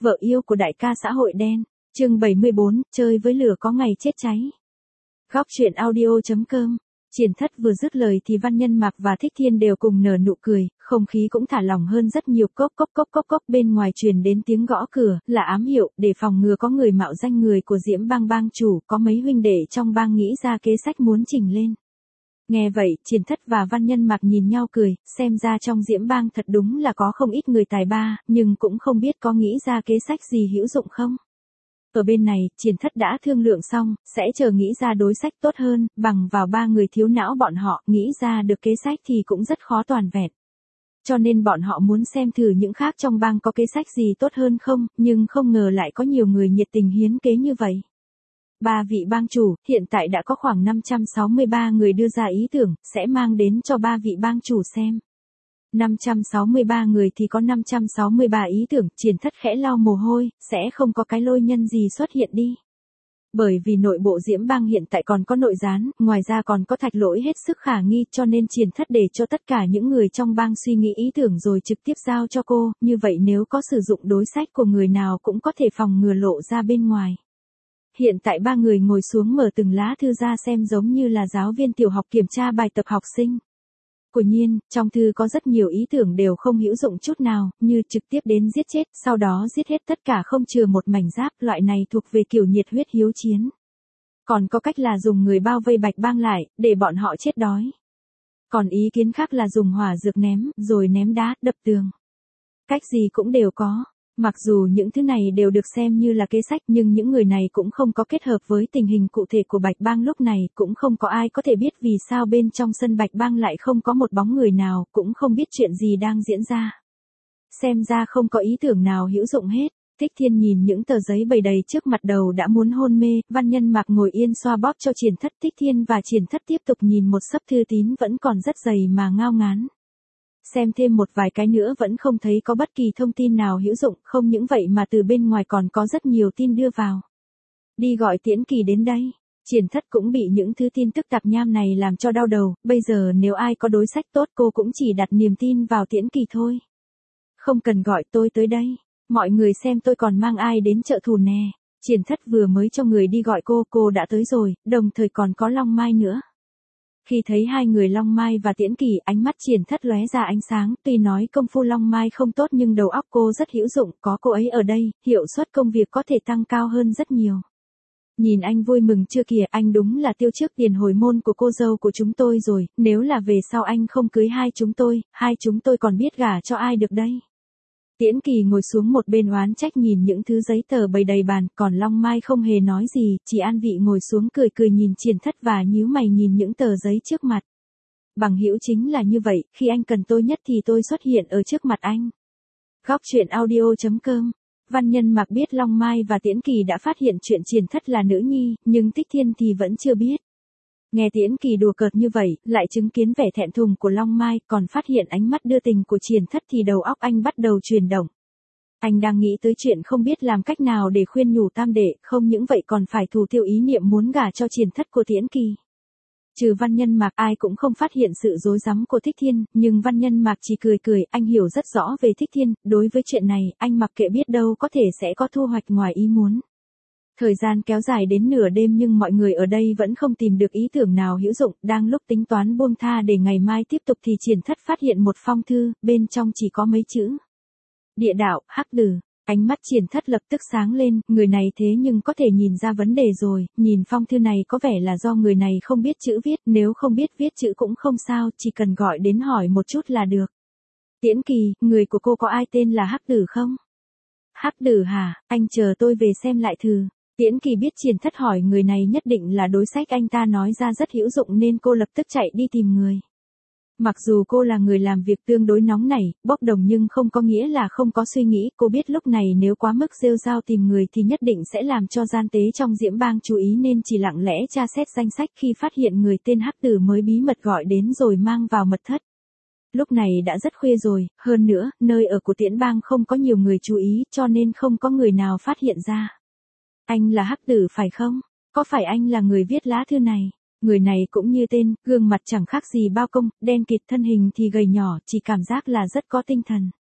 vợ yêu của đại ca xã hội đen. Chương 74, chơi với lửa có ngày chết cháy. Góc truyện audio.com. Triển Thất vừa dứt lời thì Văn Nhân Mạc và Thích Thiên đều cùng nở nụ cười, không khí cũng thả lỏng hơn rất nhiều. Cốc bên ngoài truyền đến tiếng gõ cửa, là ám hiệu, để phòng ngừa có người mạo danh người của Diễm Bang bang chủ, có mấy huynh đệ trong bang nghĩ ra kế sách muốn chỉnh lên. Nghe vậy, Triển Thất và Văn Nhân Mạc nhìn nhau cười, xem ra trong Diễm Bang thật đúng là có không ít người tài ba, nhưng cũng không biết có nghĩ ra kế sách gì hữu dụng không. Ở bên này, Triển Thất đã thương lượng xong, sẽ chờ nghĩ ra đối sách tốt hơn, bằng vào ba người thiếu não bọn họ, nghĩ ra được kế sách thì cũng rất khó toàn vẹn. Cho nên bọn họ muốn xem thử những khác trong bang có kế sách gì tốt hơn không, nhưng không ngờ lại có nhiều người nhiệt tình hiến kế như vậy. Ba vị bang chủ, hiện tại đã có khoảng 563 người đưa ra ý tưởng, sẽ mang đến cho ba vị bang chủ xem. 563 người thì có 563 ý tưởng, Triển Thất khẽ lau mồ hôi, sẽ không có cái lôi nhân gì xuất hiện đi. Bởi vì nội bộ Diễm Bang hiện tại còn có nội gián, ngoài ra còn có Thạch Lỗi hết sức khả nghi, cho nên Triển Thất để cho tất cả những người trong bang suy nghĩ ý tưởng rồi trực tiếp giao cho cô, như vậy nếu có sử dụng đối sách của người nào cũng có thể phòng ngừa lộ ra bên ngoài. Hiện tại ba người ngồi xuống mở từng lá thư ra xem giống như là giáo viên tiểu học kiểm tra bài tập học sinh. Quả nhiên, trong thư có rất nhiều ý tưởng đều không hữu dụng chút nào, như trực tiếp đến giết chết, sau đó giết hết tất cả không chừa một mảnh giáp, loại này thuộc về kiểu nhiệt huyết hiếu chiến. Còn có cách là dùng người bao vây Bạch Bang lại, để bọn họ chết đói. Còn ý kiến khác là dùng hỏa dược ném, rồi ném đá, đập tường. Cách gì cũng đều có. Mặc dù những thứ này đều được xem như là kế sách nhưng những người này cũng không có kết hợp với tình hình cụ thể của Bạch Bang lúc này, cũng không có ai có thể biết vì sao bên trong sân Bạch Bang lại không có một bóng người nào, cũng không biết chuyện gì đang diễn ra. Xem ra không có ý tưởng nào hữu dụng hết. Thích Thiên nhìn những tờ giấy bày đầy trước mặt đầu đã muốn hôn mê, Văn Nhân Mạc ngồi yên xoa bóp cho Triển Thất. Thích Thiên và Triển Thất tiếp tục nhìn một xấp thư tín vẫn còn rất dày mà ngao ngán. Xem thêm một vài cái nữa vẫn không thấy có bất kỳ thông tin nào hữu dụng, không những vậy mà từ bên ngoài còn có rất nhiều tin đưa vào. Đi gọi Tiễn Kỳ đến đây. Triển Thất cũng bị những thứ tin tức tạp nham này làm cho đau đầu, bây giờ nếu ai có đối sách tốt cô cũng chỉ đặt niềm tin vào Tiễn Kỳ thôi. Không cần gọi tôi tới đây, mọi người xem tôi còn mang ai đến trợ thủ nè. Triển Thất vừa mới cho người đi gọi cô đã tới rồi, đồng thời còn có Long Mai nữa. Khi thấy hai người Long Mai và Tiễn Kỳ, ánh mắt Triển Thất lóe ra ánh sáng, tuy nói công phu Long Mai không tốt nhưng đầu óc cô rất hữu dụng, có cô ấy ở đây, hiệu suất công việc có thể tăng cao hơn rất nhiều. Nhìn anh vui mừng chưa kìa, anh đúng là tiêu trước tiền hồi môn của cô dâu của chúng tôi rồi, nếu là về sau anh không cưới hai chúng tôi còn biết gả cho ai được đây. Tiễn Kỳ ngồi xuống một bên oán trách nhìn những thứ giấy tờ bày đầy bàn, còn Long Mai không hề nói gì, chỉ an vị ngồi xuống cười nhìn Triển Thất và nhíu mày nhìn những tờ giấy trước mặt. Bằng hữu chính là như vậy, khi anh cần tôi nhất thì tôi xuất hiện ở trước mặt anh. Góc truyện audio.com. Văn Nhân Mạc biết Long Mai và Tiễn Kỳ đã phát hiện chuyện Triển Thất là nữ nhi, nhưng Thích Thiên thì vẫn chưa biết. Nghe Tiễn Kỳ đùa cợt như vậy, lại chứng kiến vẻ thẹn thùng của Long Mai, còn phát hiện ánh mắt đưa tình của Triển Thất thì đầu óc anh bắt đầu chuyển động. Anh đang nghĩ tới chuyện không biết làm cách nào để khuyên nhủ tam đệ, không những vậy còn phải thủ tiêu ý niệm muốn gả cho Triển Thất của Tiễn Kỳ. Trừ Văn Nhân Mạc ai cũng không phát hiện sự rối rắm của Thích Thiên, nhưng Văn Nhân Mạc chỉ cười, anh hiểu rất rõ về Thích Thiên, đối với chuyện này, anh mặc kệ biết đâu có thể sẽ có thu hoạch ngoài ý muốn. Thời gian kéo dài đến nửa đêm nhưng mọi người ở đây vẫn không tìm được ý tưởng nào hữu dụng, đang lúc tính toán buông tha để ngày mai tiếp tục thì Triển Thất phát hiện một phong thư, bên trong chỉ có mấy chữ. Địa đạo, hắc tử. Ánh mắt Triển Thất lập tức sáng lên, người này thế nhưng có thể nhìn ra vấn đề rồi, nhìn phong thư này có vẻ là do người này không biết chữ viết, nếu không biết viết chữ cũng không sao, chỉ cần gọi đến hỏi một chút là được. Tiễn Kỳ, người của cô có ai tên là hắc tử không? Hắc tử hả, anh chờ tôi về xem lại thư. Tiễn Kỳ biết Triển Thất hỏi người này nhất định là đối sách anh ta nói ra rất hữu dụng nên cô lập tức chạy đi tìm người. Mặc dù cô là người làm việc tương đối nóng nảy, bốc đồng nhưng không có nghĩa là không có suy nghĩ, cô biết lúc này nếu quá mức rêu rao tìm người thì nhất định sẽ làm cho gian tế trong Diễm Bang chú ý nên chỉ lặng lẽ tra xét danh sách khi phát hiện người tên Hắc Tử mới bí mật gọi đến rồi mang vào mật thất. Lúc này đã rất khuya rồi, hơn nữa, nơi ở của Tiễn Bang không có nhiều người chú ý cho nên không có người nào phát hiện ra. Anh là Hắc Tử phải không? Có phải anh là người viết lá thư này? Người này cũng như tên, gương mặt chẳng khác gì bao công, đen kịt thân hình thì gầy nhỏ, chỉ cảm giác là rất có tinh thần.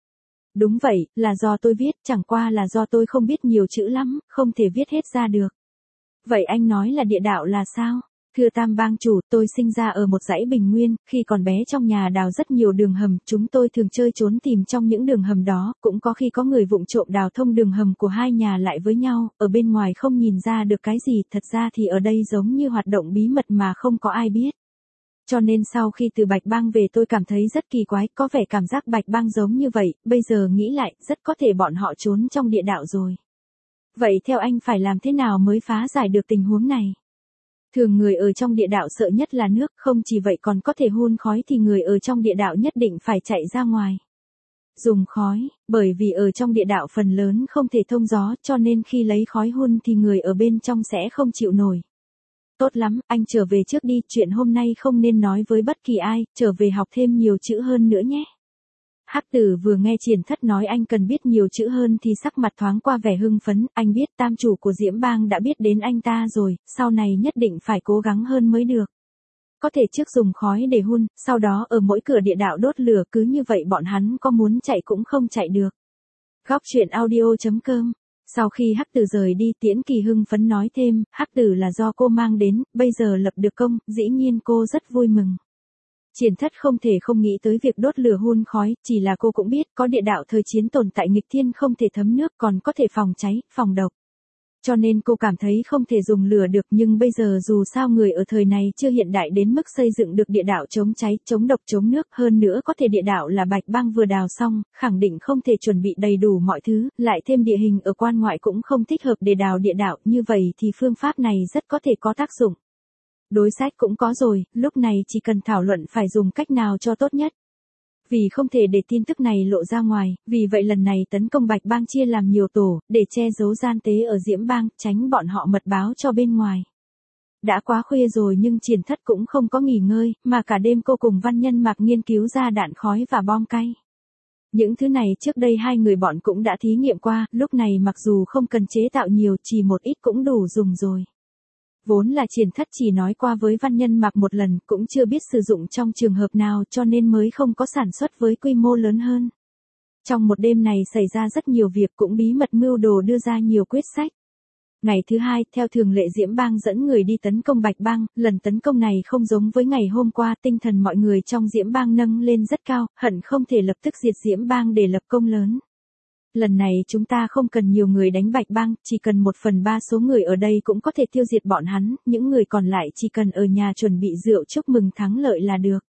Đúng vậy, là do tôi viết, chẳng qua là do tôi không biết nhiều chữ lắm, không thể viết hết ra được. Vậy anh nói là địa đạo là sao? Thưa Tam Bang chủ, tôi sinh ra ở một dãy bình nguyên, khi còn bé trong nhà đào rất nhiều đường hầm, chúng tôi thường chơi trốn tìm trong những đường hầm đó, cũng có khi có người vụng trộm đào thông đường hầm của hai nhà lại với nhau, ở bên ngoài không nhìn ra được cái gì, thật ra thì ở đây giống như hoạt động bí mật mà không có ai biết. Cho nên sau khi từ Bạch Bang về tôi cảm thấy rất kỳ quái, có vẻ cảm giác Bạch Bang giống như vậy, bây giờ nghĩ lại, rất có thể bọn họ trốn trong địa đạo rồi. Vậy theo anh phải làm thế nào mới phá giải được tình huống này? Thường người ở trong địa đạo sợ nhất là nước, không chỉ vậy còn có thể hun khói thì người ở trong địa đạo nhất định phải chạy ra ngoài. Dùng khói, bởi vì ở trong địa đạo phần lớn không thể thông gió cho nên khi lấy khói hun thì người ở bên trong sẽ không chịu nổi. Tốt lắm, anh trở về trước đi, chuyện hôm nay không nên nói với bất kỳ ai, trở về học thêm nhiều chữ hơn nữa nhé. Hắc Tử vừa nghe Triển Thất nói anh cần biết nhiều chữ hơn thì sắc mặt thoáng qua vẻ hưng phấn, anh biết tam chủ của Diễm Bang đã biết đến anh ta rồi, sau này nhất định phải cố gắng hơn mới được. Có thể trước dùng khói để hun, sau đó ở mỗi cửa địa đạo đốt lửa, cứ như vậy bọn hắn có muốn chạy cũng không chạy được. Góc truyện audio.com. Sau khi Hắc Tử rời đi, Tiễn Kỳ hưng phấn nói thêm, Hắc Tử là do cô mang đến, bây giờ lập được công, dĩ nhiên cô rất vui mừng. Triển Thất không thể không nghĩ tới việc đốt lửa hun khói, chỉ là cô cũng biết có địa đạo thời chiến tồn tại nghịch thiên không thể thấm nước còn có thể phòng cháy, phòng độc. Cho nên cô cảm thấy không thể dùng lửa được, nhưng bây giờ dù sao người ở thời này chưa hiện đại đến mức xây dựng được địa đạo chống cháy, chống độc, chống nước, hơn nữa có thể địa đạo là Bạch Bang vừa đào xong, khẳng định không thể chuẩn bị đầy đủ mọi thứ, lại thêm địa hình ở quan ngoại cũng không thích hợp để đào địa đạo, như vậy thì phương pháp này rất có thể có tác dụng. Đối sách cũng có rồi, lúc này chỉ cần thảo luận phải dùng cách nào cho tốt nhất. Vì không thể để tin tức này lộ ra ngoài, vì vậy lần này tấn công Bạch Bang chia làm nhiều tổ, để che giấu gian tế ở Diễm Bang, tránh bọn họ mật báo cho bên ngoài. Đã quá khuya rồi nhưng Triển Thất cũng không có nghỉ ngơi, mà cả đêm cô cùng Văn Nhân Mạc nghiên cứu ra đạn khói và bom cay. Những thứ này trước đây hai người bọn cũng đã thí nghiệm qua, lúc này mặc dù không cần chế tạo nhiều, chỉ một ít cũng đủ dùng rồi. Vốn là Triển Thất chỉ nói qua với Văn Nhân Mạc một lần, cũng chưa biết sử dụng trong trường hợp nào cho nên mới không có sản xuất với quy mô lớn hơn. Trong một đêm này xảy ra rất nhiều việc, cũng bí mật mưu đồ đưa ra nhiều quyết sách. Ngày thứ hai, theo thường lệ Diễm Bang dẫn người đi tấn công Bạch Bang, lần tấn công này không giống với ngày hôm qua, tinh thần mọi người trong Diễm Bang nâng lên rất cao, hận không thể lập tức diệt Diễm Bang để lập công lớn. Lần này chúng ta không cần nhiều người đánh Bạch Bang, chỉ cần 1/3 số người ở đây cũng có thể tiêu diệt bọn hắn, những người còn lại chỉ cần ở nhà chuẩn bị rượu chúc mừng thắng lợi là được.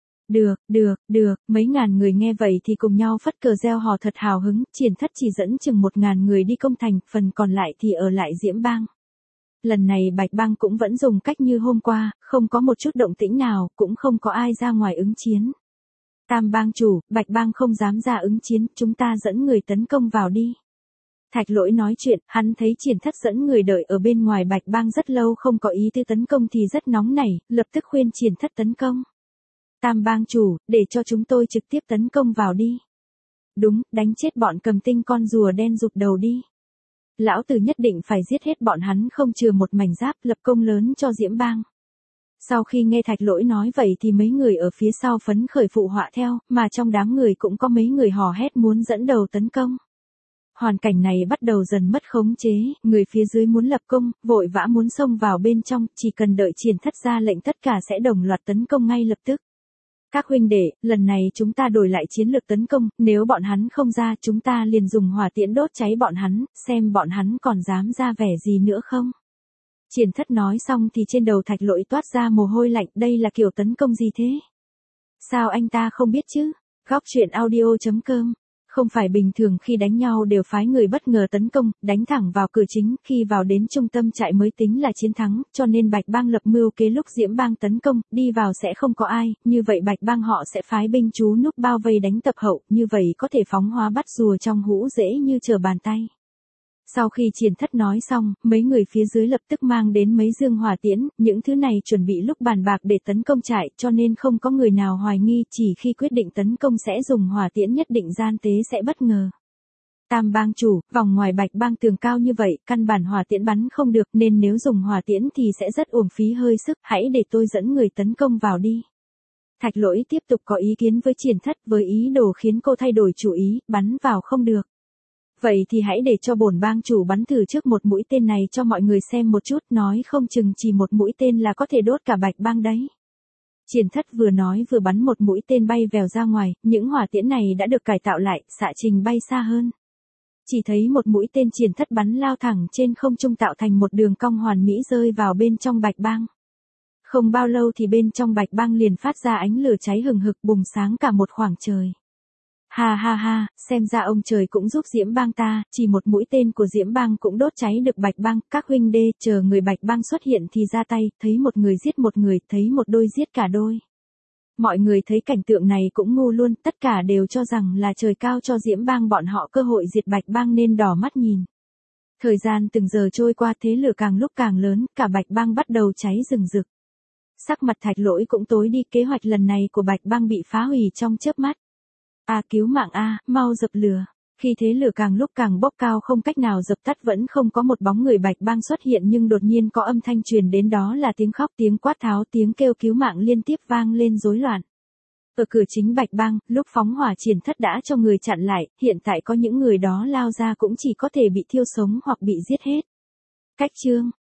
Được, mấy ngàn người nghe vậy thì cùng nhau phất cờ reo hò thật hào hứng, Triển Thất chỉ dẫn chừng 1000 người đi công thành, phần còn lại thì ở lại Diễm Bang. Lần này Bạch Bang cũng vẫn dùng cách như hôm qua, không có một chút động tĩnh nào, cũng không có ai ra ngoài ứng chiến. Tam Bang chủ, Bạch Bang không dám ra ứng chiến, chúng ta dẫn người tấn công vào đi. Thạch Lỗi nói chuyện, hắn thấy Triển Thất dẫn người đợi ở bên ngoài Bạch Bang rất lâu không có ý tư tấn công thì rất nóng nảy, lập tức khuyên Triển Thất tấn công. Tam Bang chủ, để cho chúng tôi trực tiếp tấn công vào đi. Đúng, đánh chết bọn cầm tinh con rùa đen rụt đầu đi. Lão Tử nhất định phải giết hết bọn hắn không chừa một mảnh giáp, lập công lớn cho Diễm Bang. Sau khi nghe Thạch Lỗi nói vậy thì mấy người ở phía sau phấn khởi phụ họa theo, mà trong đám người cũng có mấy người hò hét muốn dẫn đầu tấn công. Hoàn cảnh này bắt đầu dần mất khống chế, người phía dưới muốn lập công, vội vã muốn xông vào bên trong, chỉ cần đợi Triển Thất ra lệnh tất cả sẽ đồng loạt tấn công ngay lập tức. Các huynh đệ, lần này chúng ta đổi lại chiến lược tấn công, nếu bọn hắn không ra chúng ta liền dùng hỏa tiễn đốt cháy bọn hắn, xem bọn hắn còn dám ra vẻ gì nữa không. Triển Thất nói xong thì trên đầu Thạch Lỗi toát ra mồ hôi lạnh, đây là kiểu tấn công gì thế? Sao anh ta không biết chứ? Góc truyện audio.com. Không phải bình thường khi đánh nhau đều phái người bất ngờ tấn công, đánh thẳng vào cửa chính, khi vào đến trung tâm trại mới tính là chiến thắng, cho nên Bạch Bang lập mưu kế lúc Diễm Bang tấn công, đi vào sẽ không có ai, như vậy Bạch Bang họ sẽ phái binh chú núp bao vây đánh tập hậu, như vậy có thể phóng hóa bắt rùa trong hũ dễ như trở bàn tay. Sau khi Triển Thất nói xong, mấy người phía dưới lập tức mang đến mấy dương hỏa tiễn, những thứ này chuẩn bị lúc bàn bạc để tấn công trại, cho nên không có người nào hoài nghi, chỉ khi quyết định tấn công sẽ dùng hỏa tiễn nhất định gian tế sẽ bất ngờ. Tam Bang chủ, vòng ngoài Bạch Bang tường cao như vậy, căn bản hỏa tiễn bắn không được, nên nếu dùng hỏa tiễn thì sẽ rất uổng phí hơi sức, hãy để tôi dẫn người tấn công vào đi. Thạch Lỗi tiếp tục có ý kiến với Triển Thất với ý đồ khiến cô thay đổi chủ ý, bắn vào không được. Vậy thì hãy để cho bổn bang chủ bắn thử trước một mũi tên này cho mọi người xem một chút, nói không chừng chỉ một mũi tên là có thể đốt cả Bạch Bang đấy. Triển Thất vừa nói vừa bắn một mũi tên bay vèo ra ngoài, những hỏa tiễn này đã được cải tạo lại, xạ trình bay xa hơn. Chỉ thấy một mũi tên Triển Thất bắn lao thẳng trên không trung tạo thành một đường cong hoàn mỹ rơi vào bên trong Bạch Bang. Không bao lâu thì bên trong Bạch Bang liền phát ra ánh lửa cháy hừng hực bùng sáng cả một khoảng trời. Ha ha ha, xem ra ông trời cũng giúp Diễm Bang ta, chỉ một mũi tên của Diễm Bang cũng đốt cháy được Bạch Bang, các huynh đê, chờ người Bạch Bang xuất hiện thì ra tay, thấy một người giết một người, thấy một đôi giết cả đôi. Mọi người thấy cảnh tượng này cũng ngu luôn, tất cả đều cho rằng là trời cao cho Diễm Bang bọn họ cơ hội diệt Bạch Bang nên đỏ mắt nhìn. Thời gian từng giờ trôi qua, thế lửa càng lúc càng lớn, cả Bạch Bang bắt đầu cháy rừng rực. Sắc mặt Thạch Lỗi cũng tối đi, kế hoạch lần này của Bạch Bang bị phá hủy trong chớp mắt. Cứu mạng mau dập lửa. Khi thế lửa càng lúc càng bốc cao không cách nào dập tắt, vẫn không có một bóng người Bạch Bang xuất hiện, nhưng đột nhiên có âm thanh truyền đến, đó là tiếng khóc, tiếng quát tháo, tiếng kêu cứu mạng liên tiếp vang lên rối loạn. Ở cửa chính Bạch Bang, lúc phóng hỏa Triển Thất đã cho người chặn lại, hiện tại có những người đó lao ra cũng chỉ có thể bị thiêu sống hoặc bị giết hết. Cách chương